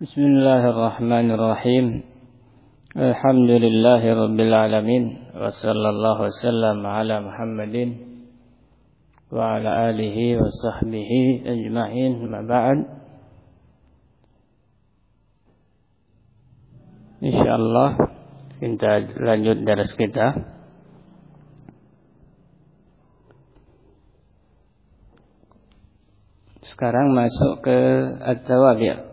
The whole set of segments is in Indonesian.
Bismillahirrahmanirrahim. Alhamdulillahi rabbil alamin. Wa sallallahu wasallam ala Muhammadin wa ala alihi wa sahbihi ajma'in. Ma ba'd. Insyaallah kita lanjut daras kita. Sekarang masuk ke at-tawabi'.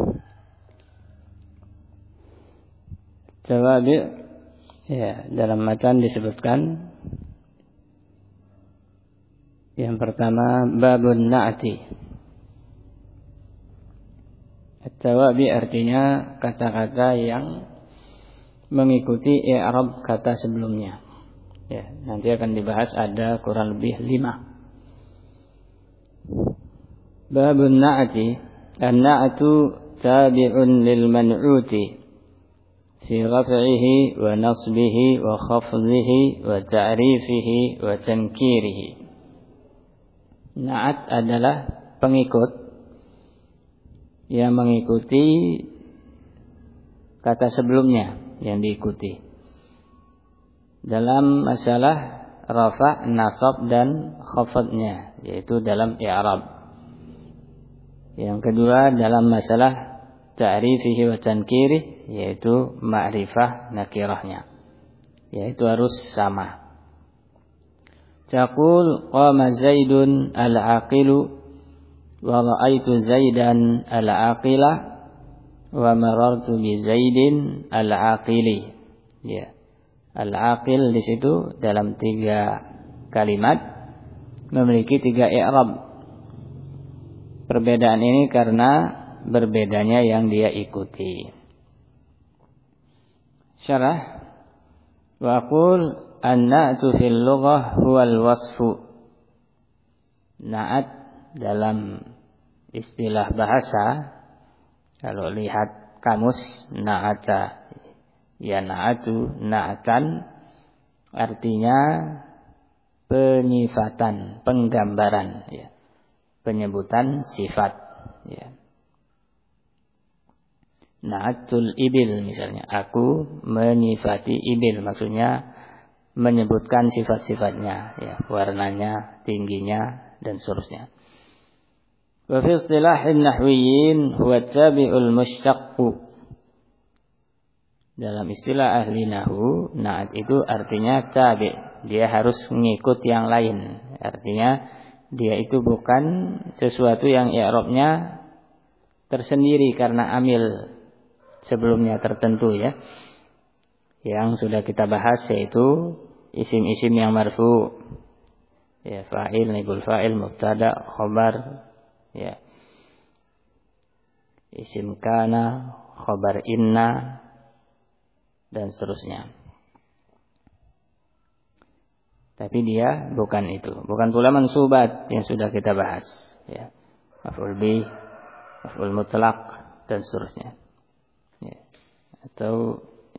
Tawabi', ya, dalam matan disebutkan yang pertama babun na'ti. At-tawabi' artinya kata-kata yang mengikuti i'rab kata sebelumnya. Ya, nanti akan dibahas, ada kurang lebih 5. Babun na'ti, an-na'tu tabi'un lil man'uti fi raf'ihi wa nasbihi wa khafdihi wa ta'rifihi wa tankirihi. Na'at adalah pengikut yang mengikuti kata sebelumnya yang diikuti dalam masalah rafa', nasab dan khafadnya, yaitu dalam i'rab. Yang kedua dalam masalah ta'rifihi wa tankirihi, yaitu ma'rifah nakirahnya, yaitu harus sama. Taqul qama Zaidun al-aqilu wa ra'aitu Zaidan al-aqila wa marartu bi Zaidin al-aqili. Ya. Al-aqil di situ dalam 3 kalimat memiliki 3 i'rab. Perbedaan ini karena berbedanya yang dia ikuti. Syarah. Wa aqul an-na'tu fil lughah huwal wasfu. Na'at dalam istilah bahasa, kalau lihat kamus, na'ata, ya na'atu, na'atan, artinya penyifatan, penggambaran, ya, penyebutan sifat, ya. Na'atul ibil misalnya, aku menyifati ibil, maksudnya menyebutkan sifat-sifatnya, ya, warnanya, tingginya dan seterusnya. Wa fi istilahin nahwiyyin huwa tabi'ul mushtaqq. Dalam istilah ahli nahwu, na'at itu artinya tabi', dia harus ngikut yang lain. Artinya dia itu bukan sesuatu yang i'rabnya tersendiri karena amil sebelumnya tertentu, ya, yang sudah kita bahas, yaitu isim-isim yang marfu, ya, fa'il, naibul fa'il, mubtada, khabar, ya, isim kana, khabar inna dan seterusnya. Tapi dia bukan itu, bukan pula mansubat yang sudah kita bahas, ya, maf'ul bih, maf'ul mutlaq dan seterusnya. Atau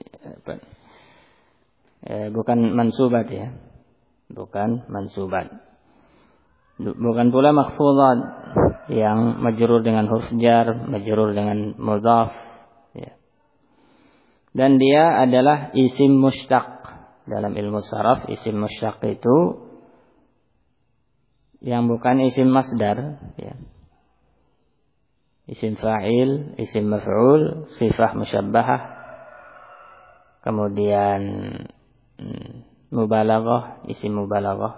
bukan mansubat, ya, bukan mansubat, bukan pula makhfudat yang majrur dengan huruf jar, majrur dengan mudhaf, ya. Dan dia adalah isim mushtaq. Dalam ilmu saraf, isim mushtaq itu yang bukan isim masdar, ya. Isim fa'il, isim maf'ul, sifah musyabbahah, kemudian mubalaghah, isim mubalaghah,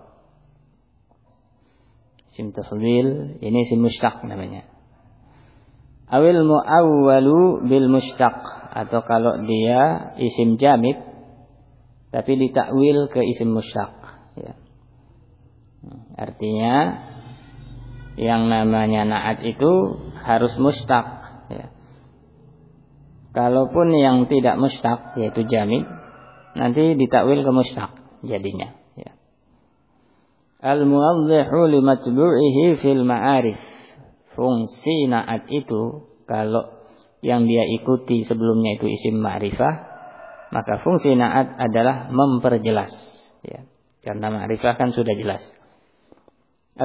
isim tafdhil, ini isim mushtaq namanya. Awil mu'awwalu bil mushtaq, atau kalau dia isim jamid tapi ditakwil ke isim mushtaq, ya. Artinya yang namanya na'at itu harus mushtaq, ya. Kalaupun yang tidak mushtaq, yaitu jamid, nanti ditakwil ke mushtaq jadinya, ya. Al-muwadhihu li matbu'ihi fil ma'arif. Fungsi na'at itu, kalau yang dia ikuti sebelumnya itu isim ma'rifah, maka fungsi na'at adalah memperjelas, ya. Karena ma'rifah kan sudah jelas.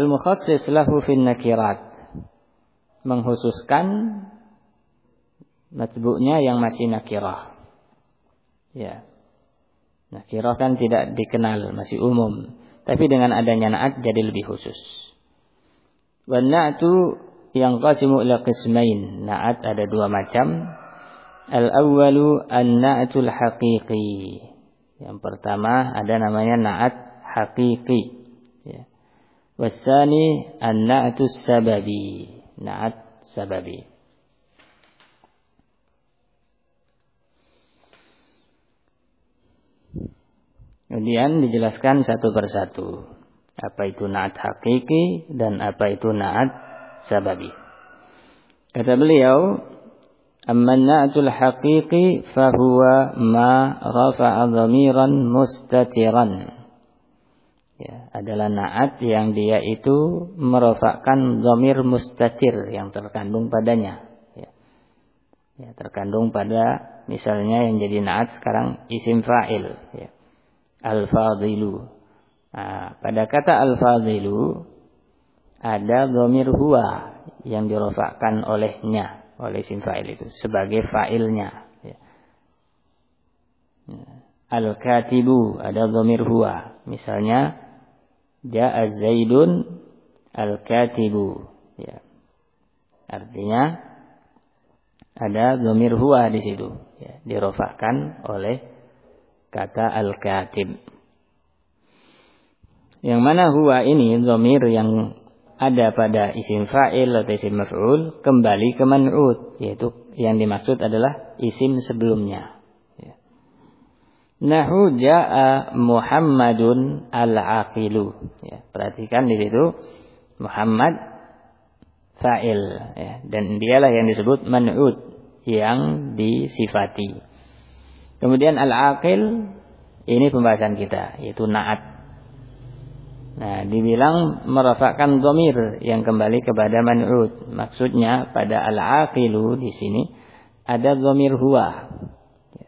Al-mukhassis lahu fin nakirat, menghususkan matbu'nya yang masih nakirah. Ya. Nakirah kan tidak dikenal, masih umum. Tapi dengan adanya na'at jadi lebih khusus. Wan na'tu yang qasimu ila qismain. Na'at ada dua macam. Al-awwalu an-na'atul haqiqi. Yang pertama ada namanya na'at haqiqi. Ya. Wassani an-na'atus sababi. Na'at sababi. Kemudian dijelaskan satu persatu. Apa itu na'at hakiki dan apa itu na'at sababi. Kata beliau, amma na'atul hakiki fahuwa ma rafa'a dhamiran mustatiran. Ya, adalah na'at yang dia itu merofakkan dhamir mustatir yang terkandung padanya. Ya, terkandung pada misalnya yang jadi na'at sekarang isim fa'il. Ya. Al-fadilu. Nah, pada kata al-fadilu ada dhamir huwa yang dirofakkan olehnya, oleh isim fa'il itu sebagai fa'ilnya. Ya. Al-katibu ada dhamir huwa. Misalnya ja'a Zaidun al-katibu. Ya. Artinya ada dhamir huwa di situ, ya, dirofakkan oleh kata al-katib. Yang mana huwa ini dhamir yang ada pada isim fa'il atau isim maf'ul kembali ke man'ut, yaitu yang dimaksud adalah isim sebelumnya. Ya. Nahu ja'a Muhammadun al-aqilu. Ya, perhatikan di situ Muhammad fa'il, ya, dan dialah yang disebut man'ut yang disifati. Kemudian al-aqil ini pembahasan kita, yaitu na'at. Nah, dibilang merafakkan dhamir yang kembali kepada man'ut. Maksudnya pada al-aqilu di sini ada dhamir huwa, ya,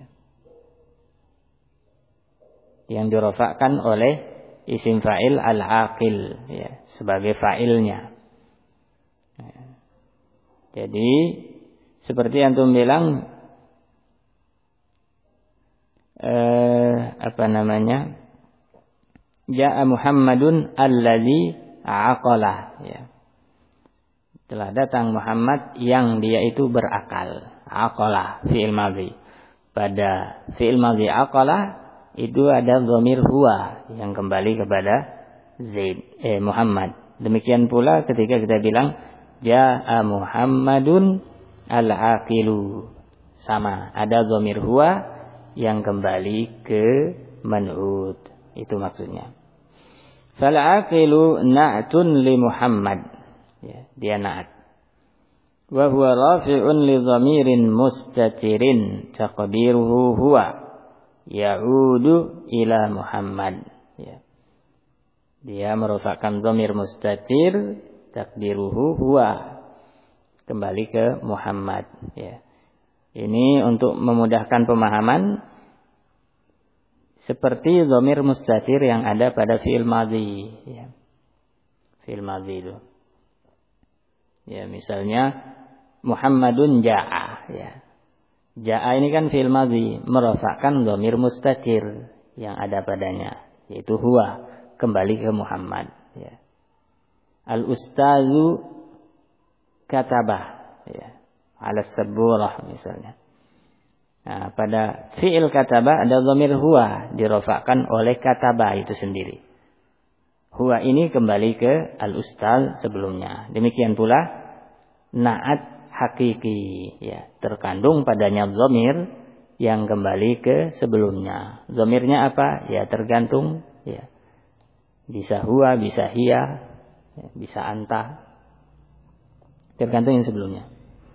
yang dirafakkan oleh isim fa'il al-aqil, ya, sebagai fa'ilnya. Ya. Jadi seperti antum bilang ja'a Muhammadun alladzi aqala, ya. Telah datang Muhammad yang dia itu berakal. Aqala fi'il madhi. Pada fi'il madhi aqala itu ada dhamir huwa yang kembali kepada Muhammad. Demikian pula ketika kita bilang ja'a Muhammadun al-aqilu, sama, ada dhamir huwa yang kembali ke man'ut. Itu maksudnya. Fal-aqilu na'tun li Muhammad. Ya, dia na'at. Wa huwa rafi'un li dhamirin mustatirin taqdiruhu huwa ya'udu ila Muhammad. Ya. Dia merofakkan dhamir mustatir taqdiruhu huwa, kembali ke Muhammad. Ya. Ini untuk memudahkan pemahaman seperti dhamir mustatir yang ada pada fi'il madhi, ya. Fi'il madhi itu. Ya, misalnya Muhammadun ja'a, ya. Ja'a ini kan fi'il madhi, merofakkan dhamir mustatir yang ada padanya, yaitu huwa, kembali ke Muhammad, ya. Al-ustazu katabah, ya, ala saburah misalnya. Nah, pada fi'il kataba ada dhamir huwa dirofakkan oleh kataba itu sendiri. Huwa ini kembali ke al-ustaz sebelumnya. Demikian pula na'at hakiki, ya, terkandung padanya dhamir yang kembali ke sebelumnya. Dhamirnya apa? Ya, tergantung, ya. Bisa huwa, bisa hiya, ya, bisa anta. Tergantung yang sebelumnya.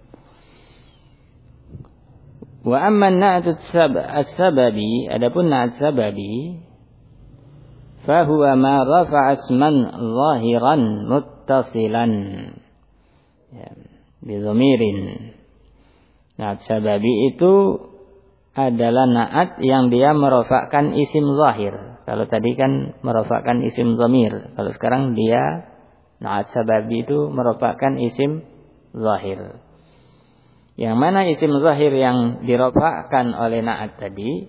Wa amma na'at as-sababi, adapun na'at sababi, fa huwa ma rafa'a isman zahiran muttasilan, ya, bi dhamirin. Na'at sababi itu adalah na'at yang dia merofakkan isim zahir. Kalau tadi kan merofakkan isim dhamir, kalau sekarang dia na'at sababi itu merofakkan isim zahir. Yang mana isim zahir yang dirafa'kan oleh na'at tadi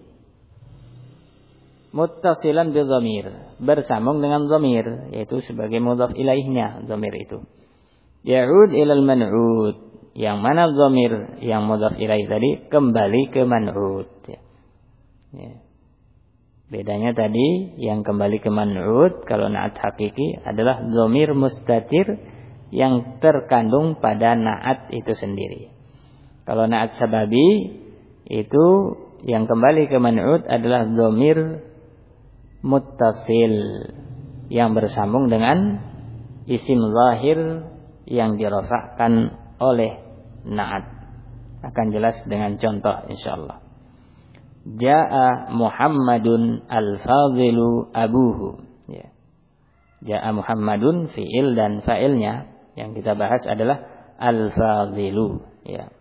muttasilan bi dhamir, bersambung dengan dhamir, yaitu sebagai mudhaf ilaihnya dhamir itu. Ya'ud ilal man'ud, yang mana dhamir yang mudhaf ilaih tadi kembali ke man'ud. Ya. Bedanya tadi yang kembali ke man'ud kalau na'at hakiki adalah dhamir mustatir yang terkandung pada na'at itu sendiri. Kalau na'at sababi itu yang kembali ke man'ud adalah dhamir muttasil yang bersambung dengan isim zahir yang dirafa'kan oleh na'at. Akan jelas dengan contoh insyaallah. Ja'a Muhammadun al-fadhilu abuhu. Ya. Ja'a Muhammadun fi'il dan fa'ilnya yang kita bahas adalah al-fadhilu. Ya.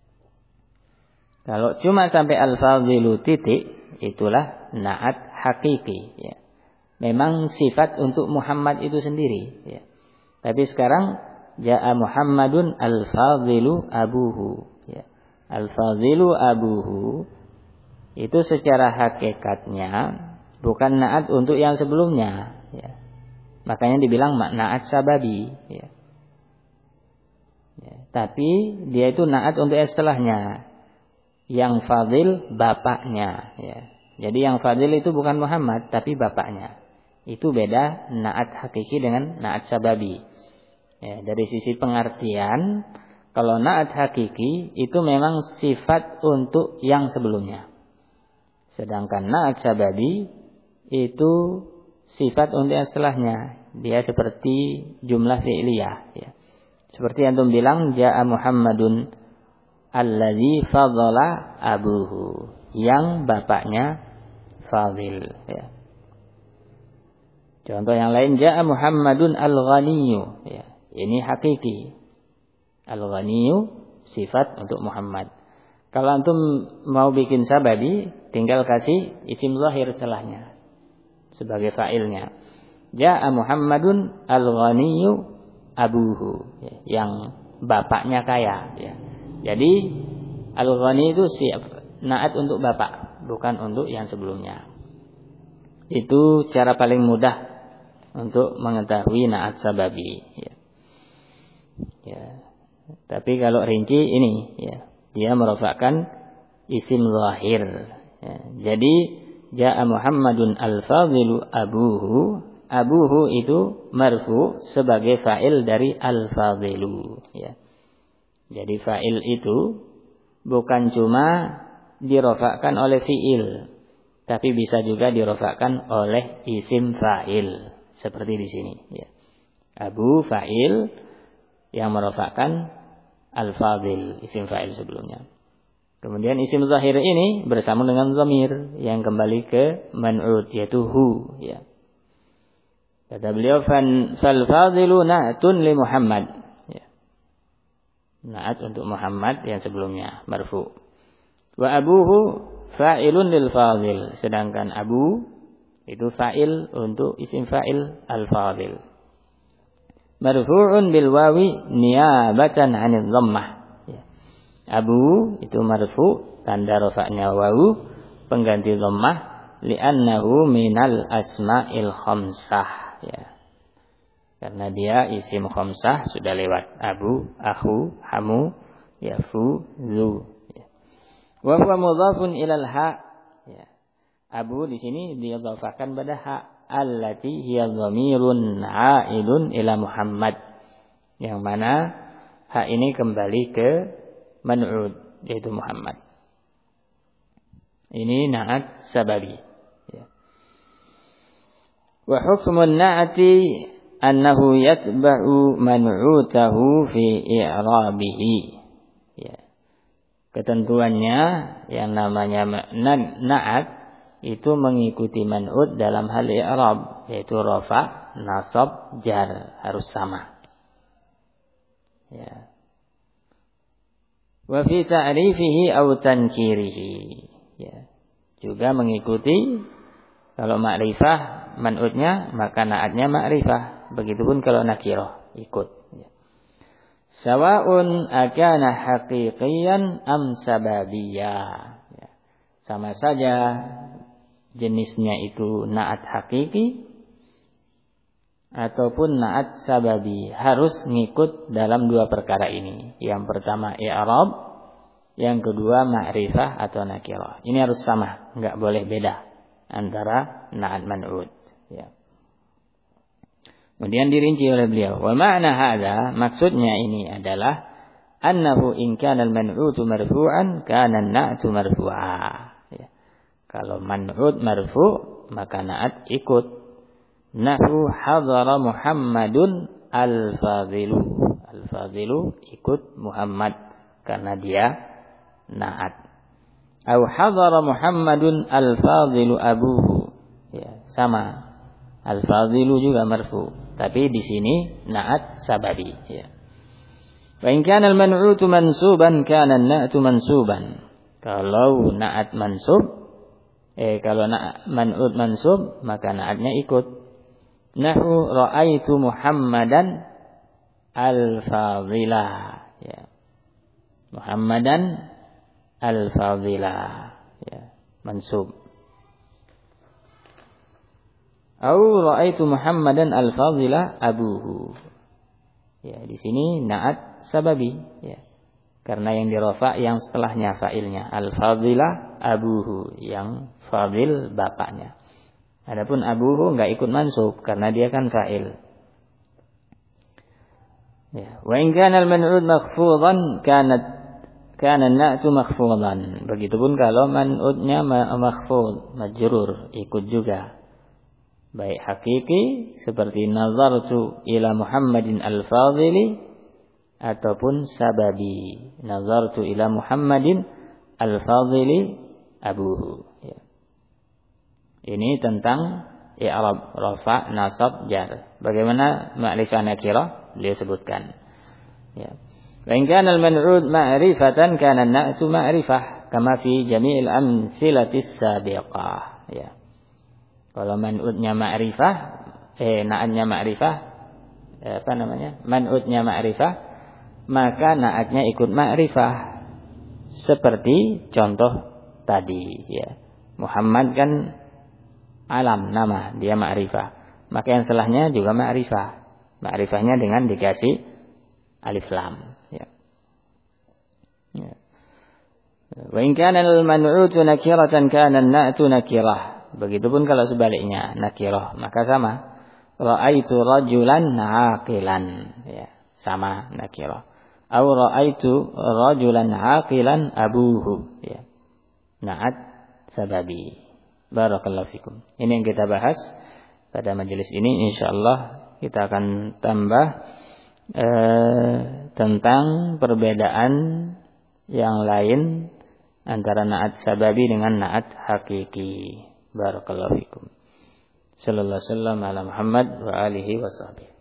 Kalau cuma sampai al-fadhilu titik, itulah na'at hakiki. Ya. Memang sifat untuk Muhammad itu sendiri. Ya. Tapi sekarang ja'a Muhammadun al-fadhilu abuhu. Ya. Al-fadhilu abuhu itu secara hakikatnya bukan na'at untuk yang sebelumnya. Ya. Makanya dibilang na'at sababi. Ya. Ya. Tapi dia itu na'at untuk yang setelahnya. Yang fadil bapaknya. Ya. Jadi yang fadil itu bukan Muhammad tapi bapaknya. Itu beda na'at hakiki dengan na'at sababi. Ya, dari sisi pengertian, kalau na'at hakiki itu memang sifat untuk yang sebelumnya. Sedangkan na'at sababi itu sifat untuk yang setelahnya. Dia seperti jumlah fi'liyah. Ya. Seperti antum bilang ja'a Muhammadun alladzi fadhala abuhu, yang bapaknya fadil. Ya. Contoh yang lain ja'a Muhammadun al-ghaniyyu. Ya. Ini hakiki. Al-ghaniyyu sifat untuk Muhammad. Kalau antum mau bikin sababi, tinggal kasih isim zahir setelahnya sebagai fa'ilnya. Ja'a Muhammadun al-ghaniyyu abuhu, ya. Yang bapaknya kaya. Ya. Jadi al-ghani itu na'at untuk bapak, bukan untuk yang sebelumnya. Itu cara paling mudah untuk mengetahui na'at sababi. Ya. Ya. Tapi kalau rinci ini, ya, dia merofakkan isim zahir. Ya. Jadi ja'a Muhammadun al-fadhilu abuhu. Abuhu itu marfu sebagai fa'il dari al-fadhilu. Ya. Jadi fa'il itu bukan cuma dirofakkan oleh fi'il, tapi bisa juga dirofakkan oleh isim fa'il. Seperti di sini. Ya. Abu fa'il yang merofakkan al-fadhil, isim fa'il sebelumnya. Kemudian isim zahir ini bersama dengan dhamir yang kembali ke man'ud, yaitu hu. Ya. Kata beliau, fal-fadhilu na'tun li Muhammad. Na'at untuk Muhammad yang sebelumnya marfu. Wa abuhu fa'ilun lil fadil, sedangkan abu itu fa'il untuk isim fa'il al-fadil. Marfu'un bil wawi niyabatan 'anil dhammah. Ya. Abu itu marfu, tanda rafa'nya wawu, pengganti dhammah, li'annahu minal asma'il khamsah. Ya. Karena dia isim khamsah sudah lewat. Abu, akhu, hamu, yafu, zu. Ya. Wa huwa mudhafun ilal ha. Ya. Abu di sini didhafahkan pada ha, allati hiya dhamirun a'idun ila Muhammad. Yang mana ha ini kembali ke man'ud, yaitu Muhammad. Ini na'at sababi. Ya. Wa hukmun na'ati annahu yatba'u man'utahu fi i'rabihi. Ya. Ketentuannya yang namanya na'at itu mengikuti man'ud dalam hal i'rab, yaitu rafa, nasab, jar, harus sama. Ya. Wa fi ta'rifihi aw tankirihi. Ya. Juga mengikuti kalau ma'rifah man'udnya maka na'atnya ma'rifah. Begitupun kalau nakirah ikut. Sawa'un akana haqiqiyan am sababiyya. Sama saja jenisnya itu na'at hakiki ataupun na'at sababi, harus ngikut dalam dua perkara ini. Yang pertama i'rab, yang kedua ma'rifah atau nakirah. Ini harus sama, enggak boleh beda antara na'at man'ud, ya. Kemudian dirinci oleh beliau, wa ma'na hadza, maksudnya ini adalah annahu in kana al-man'utu marfu'an kana an-na'tu marfu'a. Ya. Kalau man'ut marfu' maka na'at ikut. Nahu hadara Muhammadun al-fadilu. Al-fadilu ikut Muhammad karena dia na'at. Au hadara Muhammadun al-fadilu abuhu. Ya, sama. Al-fadilu juga marfu', tapi di sini na'at sababi, ya. Wa in kana al-man'utu mansuban kana an-na'tu mansuban. Kalau na'at mansub, kalau man'ut mansub, maka na'atnya ikut. Nahu ra'aitu Muhammadan al-fadilah, ya. Muhammadan al-fadilah, ya, mansub. Au ra'aitu Muhammadan al-fadilah abuhu. Ya, di sini na'at sababi, ya. Karena yang dirafa yang setelahnya fa'ilnya, al-fadilah abuhu, yang fadil bapaknya. Adapun abuhu enggak ikut mansub karena dia kan fa'il. Ya, wa in kana al-man'ud makhfudan kana an-na'tu makhfudan. Begitupun kalau man'udnya makhfud, majrur, ikut juga. Baik hakiki seperti nazartu ila Muhammadin al-fadili ataupun sababi nazartu ila Muhammadin al-fadili abuhu, ya. Ini tentang i'rab, rafa, nasab, jar. Bagaimana ma'rifah nakirah dia sebutkan, ya. Wa in kana al-man'ud ma'rifatan kana an-na'tu ma'rifah kama fi jami'il amsilatis sabiqah, ya. Kalau man'udnya ma'rifah, na'atnya ma'rifah, man'udnya ma'rifah, maka na'atnya ikut ma'rifah. Seperti contoh tadi, ya. Muhammad kan alam, nama, dia ma'rifah. Maka yang setelahnya juga ma'rifah. Ma'rifahnya dengan dikasih alif lam, ya. Ya. Wa in kana al-man'utu nakiratan kana an-na'tu nakirah. Begitupun kalau sebaliknya nakirah, maka sama. Ra'aitu rajulan aqilan, ya, sama nakirah. Au ra'aitu rajulan aqilan abuhu, ya. Na'at sababi. Barakallahu fikum. Ini yang kita bahas pada majelis ini. Insyaallah kita akan tambah tentang perbedaan yang lain antara na'at sababi dengan na'at hakiki. Barakallahu fikum. Sallallahu alaihi wasallam ala Muhammad wa alihi washabihi.